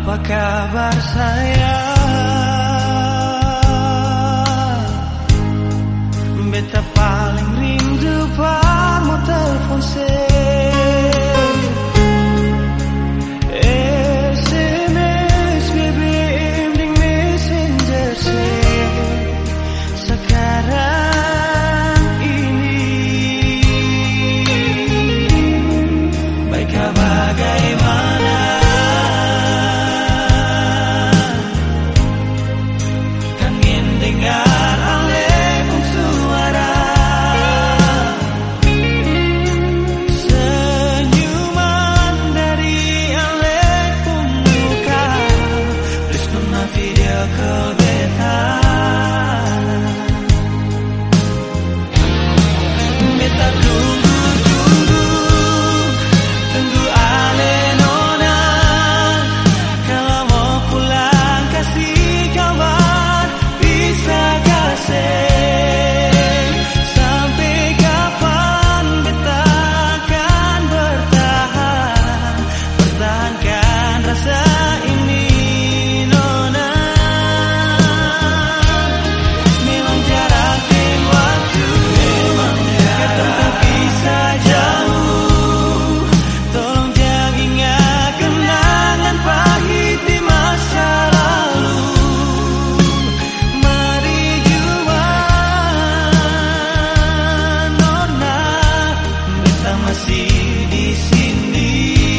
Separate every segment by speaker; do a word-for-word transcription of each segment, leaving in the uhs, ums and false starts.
Speaker 1: Apa kabar sayang? Beta paling rindu pamo telepon se S M S, B B M ding messenger se. Sekarang ini baiklah bagaimana? Kangen dengar alehmu suara, senyuman dari alehmu muka. Please nona video call beta. Beta tunggu, tunggu, tunggu ale nona. Kalau mau pulang kasih kabar, bisa kasih. Sampai kapan beta akan bertahan, pertahankan rasa ini nona. Memang jarak dan waktu ketemu bisa jauh. Tolong jangan ingat kenangan pahit di masa lalu. Mari jua nona, beta masih di sini.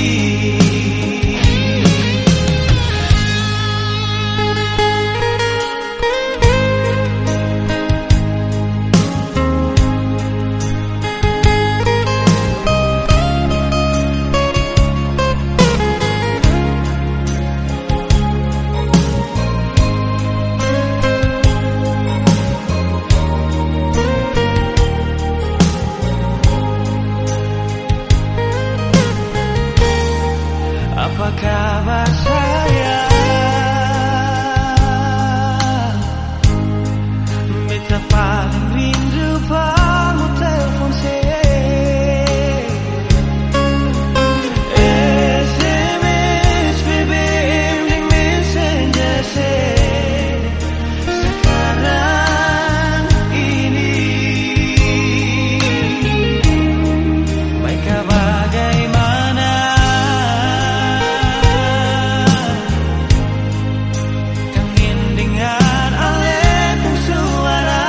Speaker 1: Apa kabar sayang? Beta paling rindu pamo telepon se S M S, B B M ding messenger se. Sekarang ini baiklah bagaimana? Kangen dengar alehmu suara,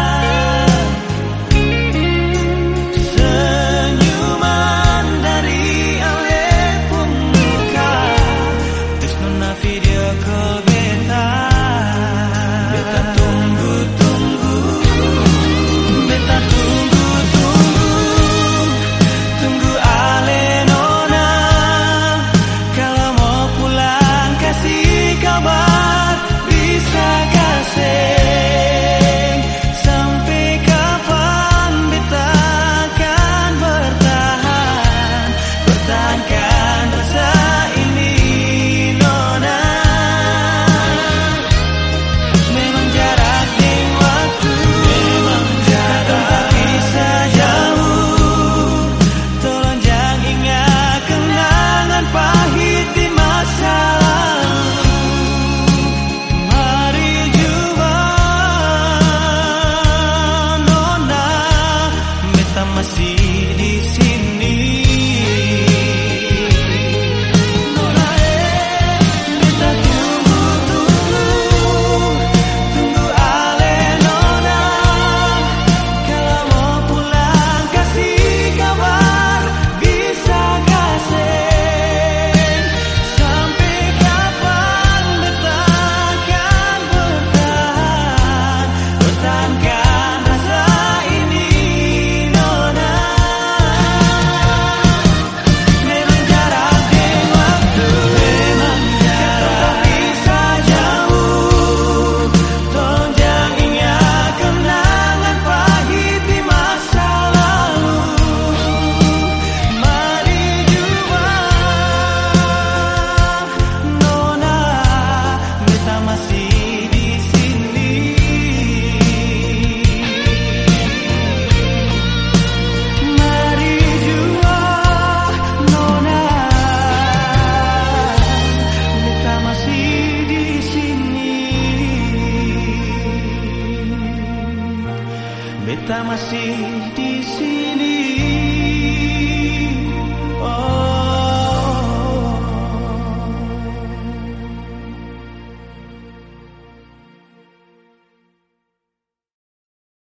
Speaker 1: senyuman dari alehmu muka. Please nona video call beta. Beta tunggu, tunggu, beta tunggu, tunggu, tunggu ale nona. Kalau mau pulang kasih kabar, bisa kasih. Sampai kapan beta akan bertahan, pertahankan rasa ini nona. kita masih di sini.